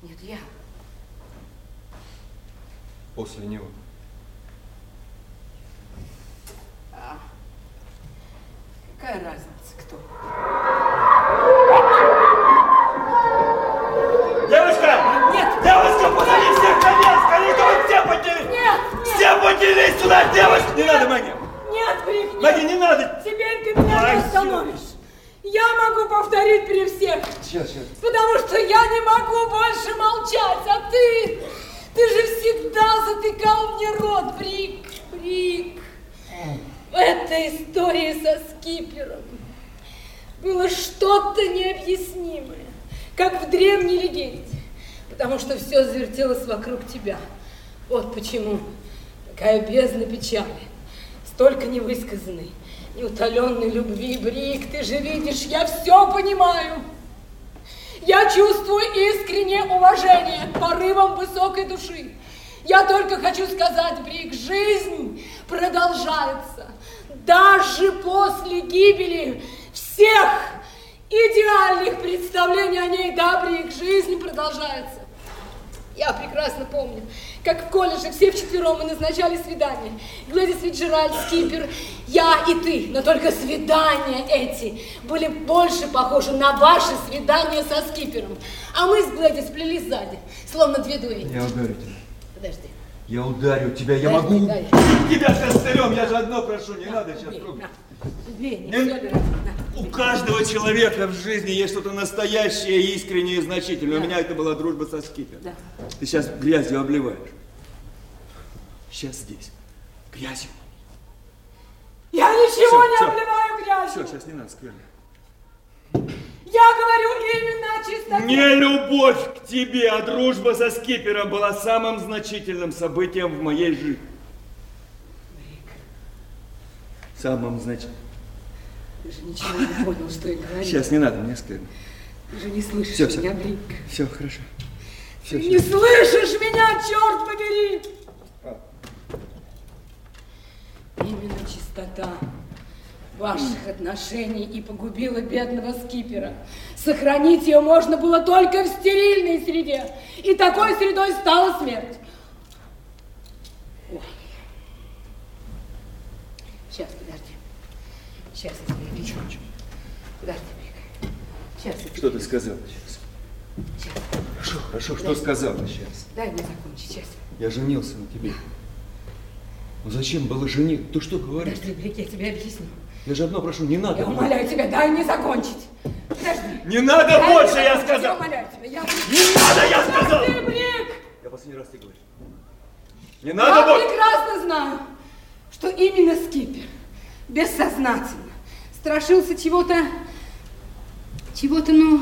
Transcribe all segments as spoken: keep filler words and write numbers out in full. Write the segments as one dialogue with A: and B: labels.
A: Нет, я.
B: После него.
A: А, какая разница, кто?
B: Девушка!
A: Нет!
B: Девушка, позови всех конец! Скорее, все поделись!
A: Нет!
B: Все поделись сюда, девушка! Не надо, Магия!
A: Нет, Брик, нет!
B: Магия, не надо!
A: Теперь ты меня
B: Ай,
A: не остановишь! Я могу повторить при всех!
B: Сейчас, сейчас.
A: Потому что я не могу больше молчать, а ты... Ты же всегда затыкал мне рот, Брик, Брик. В этой истории со Скипером было что-то необъяснимое, как в древней легенде, потому что все завертелось вокруг тебя. Вот почему такая бездна печали, столько невысказанной, неутоленной любви, Брик. Ты же видишь, я все понимаю. Я чувствую искреннее уважение к порывам высокой души. Я только хочу сказать, Брик, жизнь продолжается. Даже после гибели всех идеальных представлений о ней, да, Брик, жизнь продолжается. Я прекрасно помню, как в колледже все вчетвером мы назначали свидания. Глэдис Фицджеральд, Скипер, я и ты. Но только свидания эти были больше похожи на ваши свидания со Скипером. А мы с Глэдис сплелись сзади, словно две дуэли.
B: Я ударю тебя.
A: Подожди.
B: Я ударю тебя, я
A: Подожди,
B: могу...
A: дай.
B: Тебя костылем, я же одно прошу, не надо сейчас
A: Бей,
B: трогать.
A: на. Бей, не
B: Не-
A: все ли раз, на.
B: У каждого человека в жизни есть что-то настоящее, искреннее и значительное.
A: Да.
B: У меня это была дружба со Скипером.
A: Да.
B: Ты сейчас грязью обливаешь. Сейчас здесь. Грязью.
A: Я ничего
B: Всё,
A: не
B: всё.
A: обливаю грязью.
B: Все, сейчас не надо скверно.
A: Я говорю именно о чистоте.
B: Не любовь к тебе, а дружба со Скипером была самым значительным событием в моей жизни. Самым значительным.
A: Ты же ничего не понял, что я говорю.
B: Сейчас не надо, мне скверно.
A: Ты же не слышишь
B: Всё, всё.
A: меня, Брик.
B: Все, хорошо. Все,
A: Ты не слышишь меня, черт побери!
B: А.
A: Именно чистота ваших отношений и погубила бедного Скипера. Сохранить ее можно было только в стерильной среде. И такой средой стала смерть. Ой. Сейчас, подожди. Сейчас я тебе объясню. Подожди, Брик. Сейчас я тебе
B: Что ты сказала сейчас?
A: Сейчас.
B: Хорошо, хорошо, что
A: Дай.
B: сказала сейчас?
A: Дай мне закончить, сейчас.
B: Я женился на тебе. Ну зачем было женить? Ты что говоришь?
A: Подожди, Брик, я тебе объясню.
B: Я же одно прошу, не надо.
A: Я умоляю тебя, дай мне закончить. Подожди.
B: Не надо
A: Дай
B: больше,
A: мне
B: я
A: закончить,
B: сказал!
A: Я умоляю тебя, я...
B: Не надо, я сказал!
A: Подожди, Брик!
B: Я последний раз тебе говорю. Не
A: Я
B: надо больше!
A: прекрасно знаю, что именно Скипер бессознательно страшился чего-то, чего-то, ну,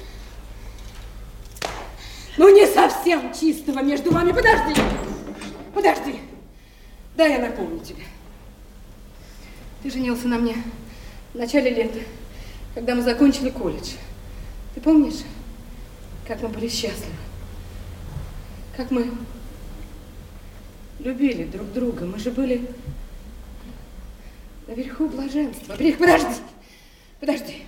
A: ну не совсем чистого между вами. Подожди, подожди. Дай я напомню тебе. Ты женился на мне в начале лета, когда мы закончили колледж. Ты помнишь, как мы были счастливы? Как мы любили друг друга. Мы же были наверху блаженства. Брик, подожди, подожди.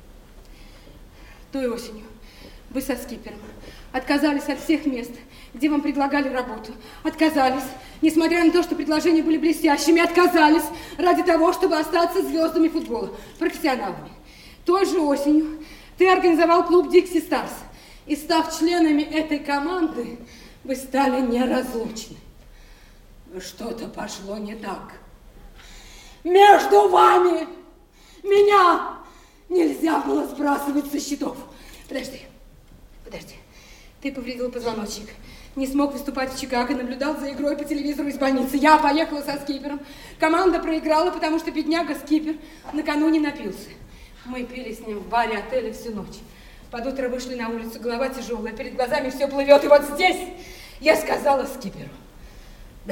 A: Той осенью вы со Скипером отказались от всех мест, где вам предлагали работу. Отказались, несмотря на то, что предложения были блестящими, отказались ради того, чтобы остаться звездами футбола, профессионалами. Той же осенью ты организовал клуб Dixie Stars. И став членами этой команды, вы стали неразлучны. Но что-то пошло не так. Между вами меня нельзя было сбрасывать со счетов. Подожди, подожди. Ты повредил позвоночник, не смог выступать в Чикаго, наблюдал за игрой по телевизору из больницы. Я поехала со Скипером. Команда проиграла, потому что бедняга Скипер накануне напился. Мы пили с ним в баре отеля всю ночь. Под утро вышли на улицу, голова тяжелая, перед глазами все плывет. И вот здесь я сказала Скиперу. Да.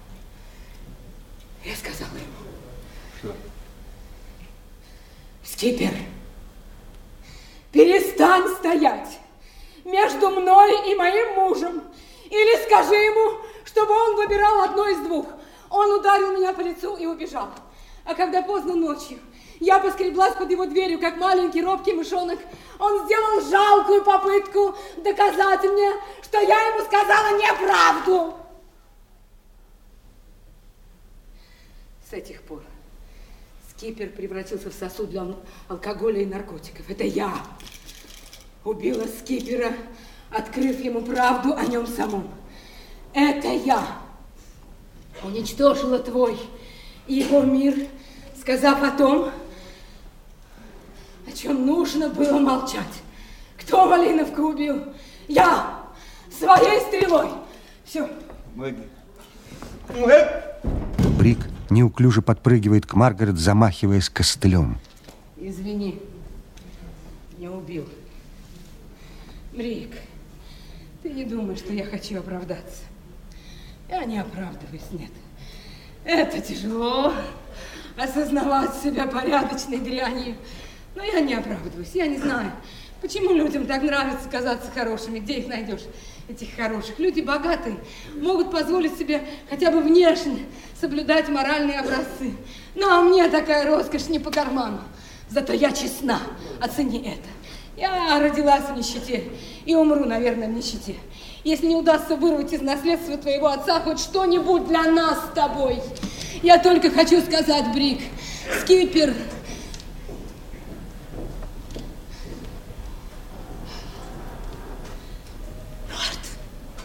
A: Я сказала ему.
B: Что?
A: Скипер, перестань стоять между мной и моим мужем. Или скажи ему, чтобы он выбирал одно из двух. Он ударил меня по лицу и убежал. А когда поздно ночью Я поскреблась под его дверью, как маленький робкий мышонок. Он сделал жалкую попытку доказать мне, что я ему сказала неправду. С этих пор Скипер превратился в сосуд для алкоголя и наркотиков. Это я убила Скипера, открыв ему правду о нем самом. Это я уничтожила твой и его мир, сказав о том, о чем нужно было молчать. Кто Малиновку убил? Я! Своей стрелой! Все.
B: Мэгги. Мэгги.
C: Брик неуклюже подпрыгивает к Маргарет, замахиваясь костылем.
A: Извини, не убил. Брик, ты не думай, что я хочу оправдаться. Я не оправдываюсь, нет. Это тяжело, осознавать себя порядочной дрянью. Но я не оправдываюсь, я не знаю, почему людям так нравится казаться хорошими. Где их найдешь, этих хороших? Люди богатые, могут позволить себе хотя бы внешне соблюдать моральные образцы. Но мне такая роскошь не по карману. Зато я честна, оцени это. Я родилась в нищете и умру, наверное, в нищете. Если не удастся вырвать из наследства твоего отца хоть что-нибудь для нас с тобой. Я только хочу сказать, Брик, Скипер... мертв.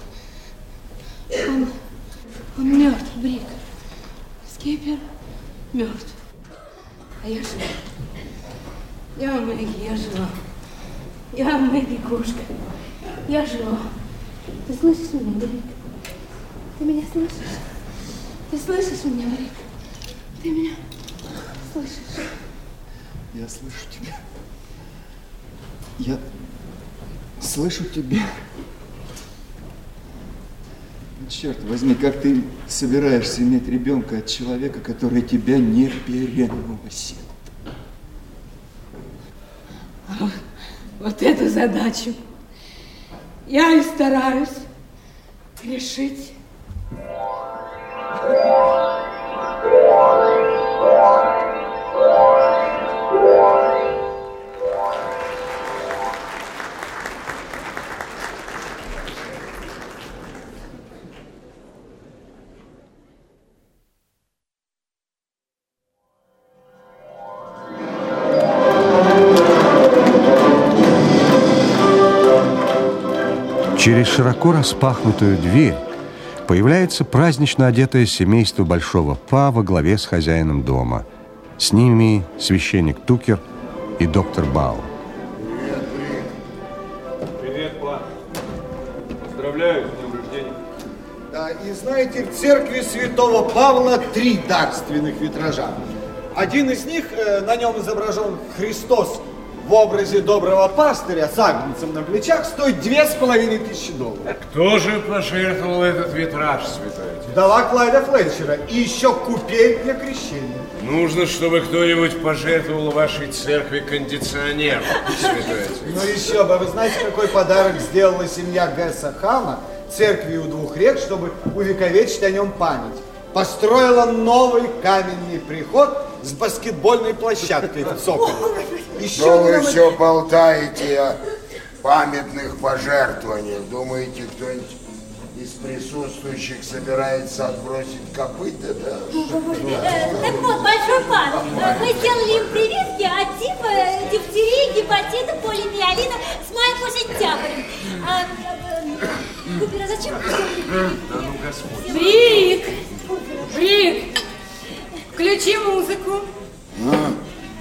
A: Он, он мертв, Брик. Скипер мертв. А я жива. Я Мэгги, я жива. Я Мэгги, кошка. Я жива. Ты слышишь меня, Брик? Ты меня слышишь? Ты слышишь меня, Брик? Ты меня слышишь?
B: Я слышу тебя. Я слышу тебя. Черт возьми, как ты собираешься иметь ребенка от человека, который тебя не переносит?
A: Вот, вот эту задачу я и стараюсь решить.
C: Через широко распахнутую дверь появляется празднично одетое семейство Большого Па во главе с хозяином дома. С ними священник Тукер и доктор Бау.
B: Привет, Брик. Привет, Па. Поздравляю с днем рождения.
D: Да, и знаете, в церкви святого Павла три дарственных витража. Один из них, э, на нем изображен Христос в образе доброго пастыря с агнцем на плечах, стоит две с половиной тысячи долларов.
E: Кто же пожертвовал этот витраж, святой отец?
D: Вдова Клайда Флетчера и еще купель для крещения.
E: Нужно, чтобы кто-нибудь пожертвовал вашей церкви кондиционер, святой отец.
D: Ну еще бы, вы знаете, какой подарок сделала семья Гесса Хама церкви у двух рек, чтобы увековечить о нем память? Построила новый каменный приход с баскетбольной площадкой в цоколе. Еще
F: Что вы
D: нам...
F: все болтаете о памятных пожертвованиях? Думаете, кто-нибудь из присутствующих собирается отбросить копыта, да?
G: Э, так вот, большой пан, мы сделали им прививки от тифа, дифтерии, гепатита, полимиелина с мая по сентябрь. А, э, Купер, а зачем вы сделали прививки?
E: Да ну, Господь.
A: Брик! Брик! Включи музыку.
F: А?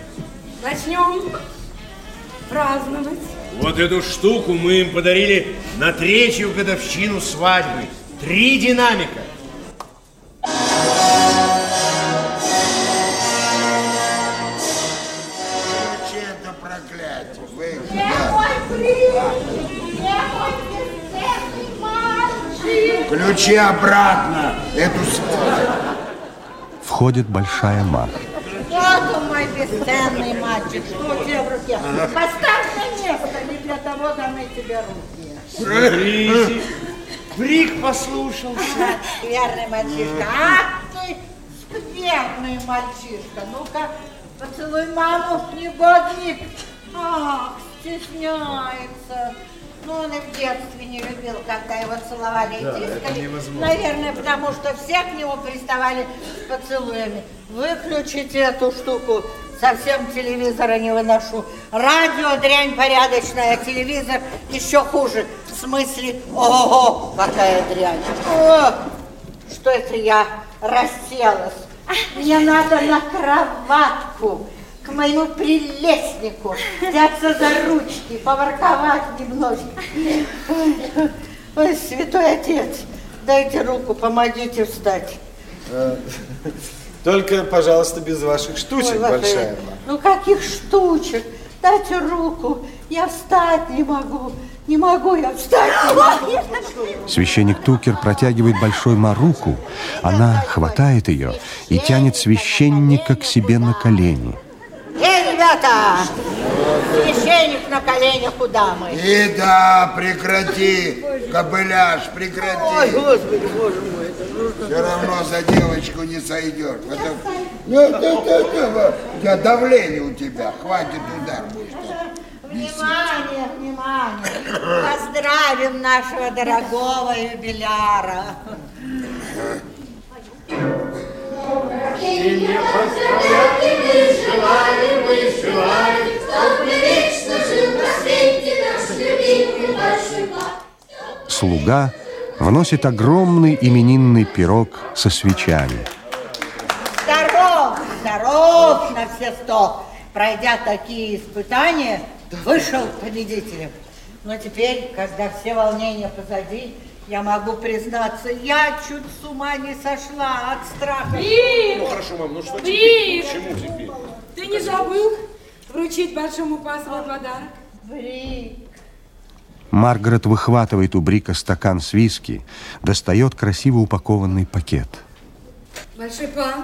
A: Начнем праздновать.
E: Вот эту штуку мы им подарили на третью годовщину свадьбы. Три динамика.
F: Ключи это проклятие. Вы... Ключи обратно. Эту свадьбу.
C: Входит Большая Ма.
H: Вот он, мой бесценный мальчик, что у тебя в руке? Поставь на место, не для того даны тебе руки.
E: Смотрите, Брик послушался.
H: Скверный мальчишка, ах ты, скверный мальчишка. Ну-ка, Поцелуй маму, негодник. Ах, стесняется. Ну, он и в детстве не любил, когда его целовали и
E: Да,
H: тискали. Наверное, потому что все к нему приставали с поцелуями. Выключите эту штуку. Совсем телевизора не выношу. Радио дрянь порядочная, а телевизор еще хуже. В смысле, ого, какая дрянь. О, что это я расселась? Мне надо на кроватку, к моему прелестнику, взяться за ручки, поворковать немножко. Ой, ой, святой отец, дайте руку, помогите встать.
D: Только, пожалуйста, без ваших штучек,
H: Ой,
D: большая.
H: Ну, каких штучек? Дайте руку, я встать не могу. Не могу я встать, не могу.
C: Священник Тукер протягивает большой Ма руку. Она хватает ее и тянет священника к себе на колени.
H: Эй, ребята! Священник на коленях у дамы.
F: И да, прекрати, кобыляш, прекрати.
H: Ой, Господи, Боже мой, это нужно.
F: Все равно за девочку не сойдешь. Потом... Нет, нет, нет, нет, у тебя давление у тебя, хватит удар будешь.
H: Внимание, внимание! Поздравим нашего дорогого юбиляра.
C: Слуга вносит огромный именинный пирог со свечами.
H: Здоров, здоров на все сто. Пройдя такие испытания, вышел победителем. Но теперь, когда все волнения позади, я могу признаться, я чуть с ума не сошла от страха.
A: Брик!
E: Ну хорошо, мам, ну что
A: Брик!
E: теперь? Почему теперь?
A: Ты не забыл вручить большому па свой подарок?
H: Брик.
C: Маргарет выхватывает у Брика стакан с виски, достает красиво упакованный пакет.
A: Большой па,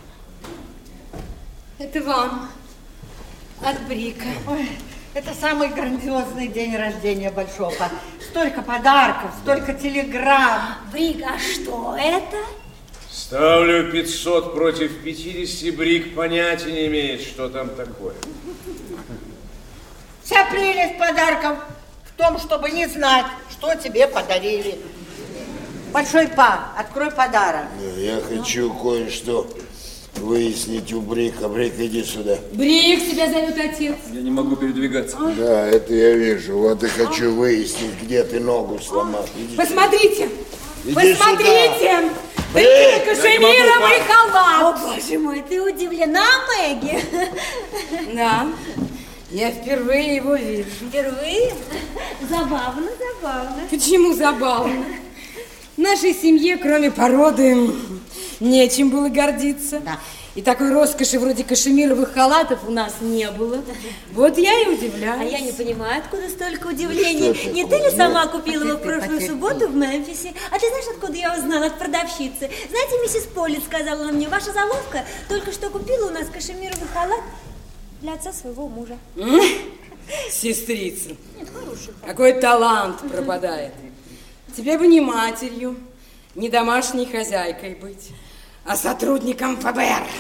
A: это вам от Брика.
H: Ой, это самый грандиозный день рождения большого па. Столько подарков, столько телеграмм.
G: Брик, а что это?
E: Ставлю пятьсот против пятидесяти, Брик понятия не имеет, что там такое.
H: Вся прелесть подарков в том, чтобы не знать, что тебе подарили. Большой па, открой подарок.
F: Я хочу кое-что выяснить у Брика. Брик, иди сюда.
A: Брик, тебя зовет отец.
I: Я не могу передвигаться.
F: Да, это я вижу. Вот и хочу выяснить, где ты ногу сломал. Иди
A: Посмотрите,
F: Иди
A: посмотрите.
F: Брик,
A: Это кашемировый
G: О,
A: халат.
G: боже мой, ты удивлена, Мэгги?
A: Да, я впервые его вижу.
G: Впервые? Забавно, забавно.
A: Почему забавно? В нашей семье, кроме породы, нечем было гордиться.
H: Да.
A: И такой роскоши вроде кашемировых халатов у нас не было. Вот я и удивляюсь.
G: А я не понимаю, откуда столько удивлений. Не ты ли сама купила его в прошлую субботу в Мемфисе? А ты знаешь, откуда я узнала? От продавщицы. Знаете, миссис Поллит сказала мне, ваша заловка только что купила у нас кашемировый халат для отца своего мужа.
A: Сестрица, какой талант пропадает. Тебе бы не матерью, не домашней хозяйкой быть, а сотрудником эф бэ эр.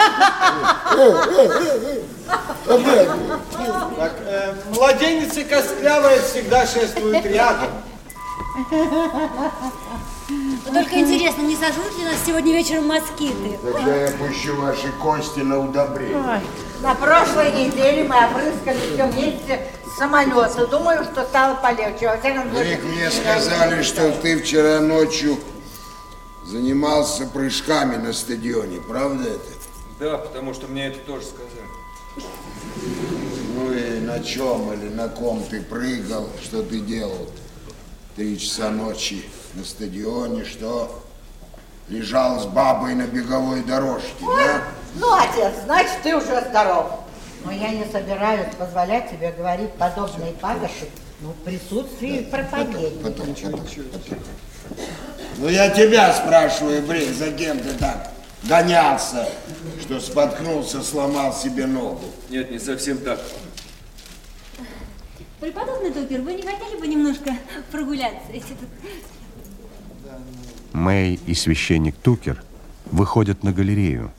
D: Так, э, младенец и костлявая всегда шествуют рядом.
G: Только интересно, не сожрут ли нас сегодня вечером москиты?
F: Тогда я пущу ваши кости на удобрение.
H: Ой, на прошлой неделе мы опрыскали все вместе с самолета. Думаю, что стало полегче. Во всяком случае,
F: Брик, мне сказали, что ты вчера ночью занимался прыжками на стадионе. Правда это?
I: Да, потому что мне это тоже сказали.
F: Ну и на чем или на ком ты прыгал? Что ты делал? Три часа ночи на стадионе, что? Лежал с бабой на беговой дорожке, да?
H: ну, отец, значит, ты уже здоров. Но я не собираюсь позволять тебе говорить подобные пагаши, ну, в присутствии проповедника.
F: Потом, потом, потом. Ну, я тебя спрашиваю, Брик, за кем ты так гонялся, что споткнулся, сломал себе ногу?
I: Нет, не совсем так.
G: Преподобный Тукер, вы не хотели бы немножко прогуляться?
C: Мэй и священник Тукер выходят на галерею.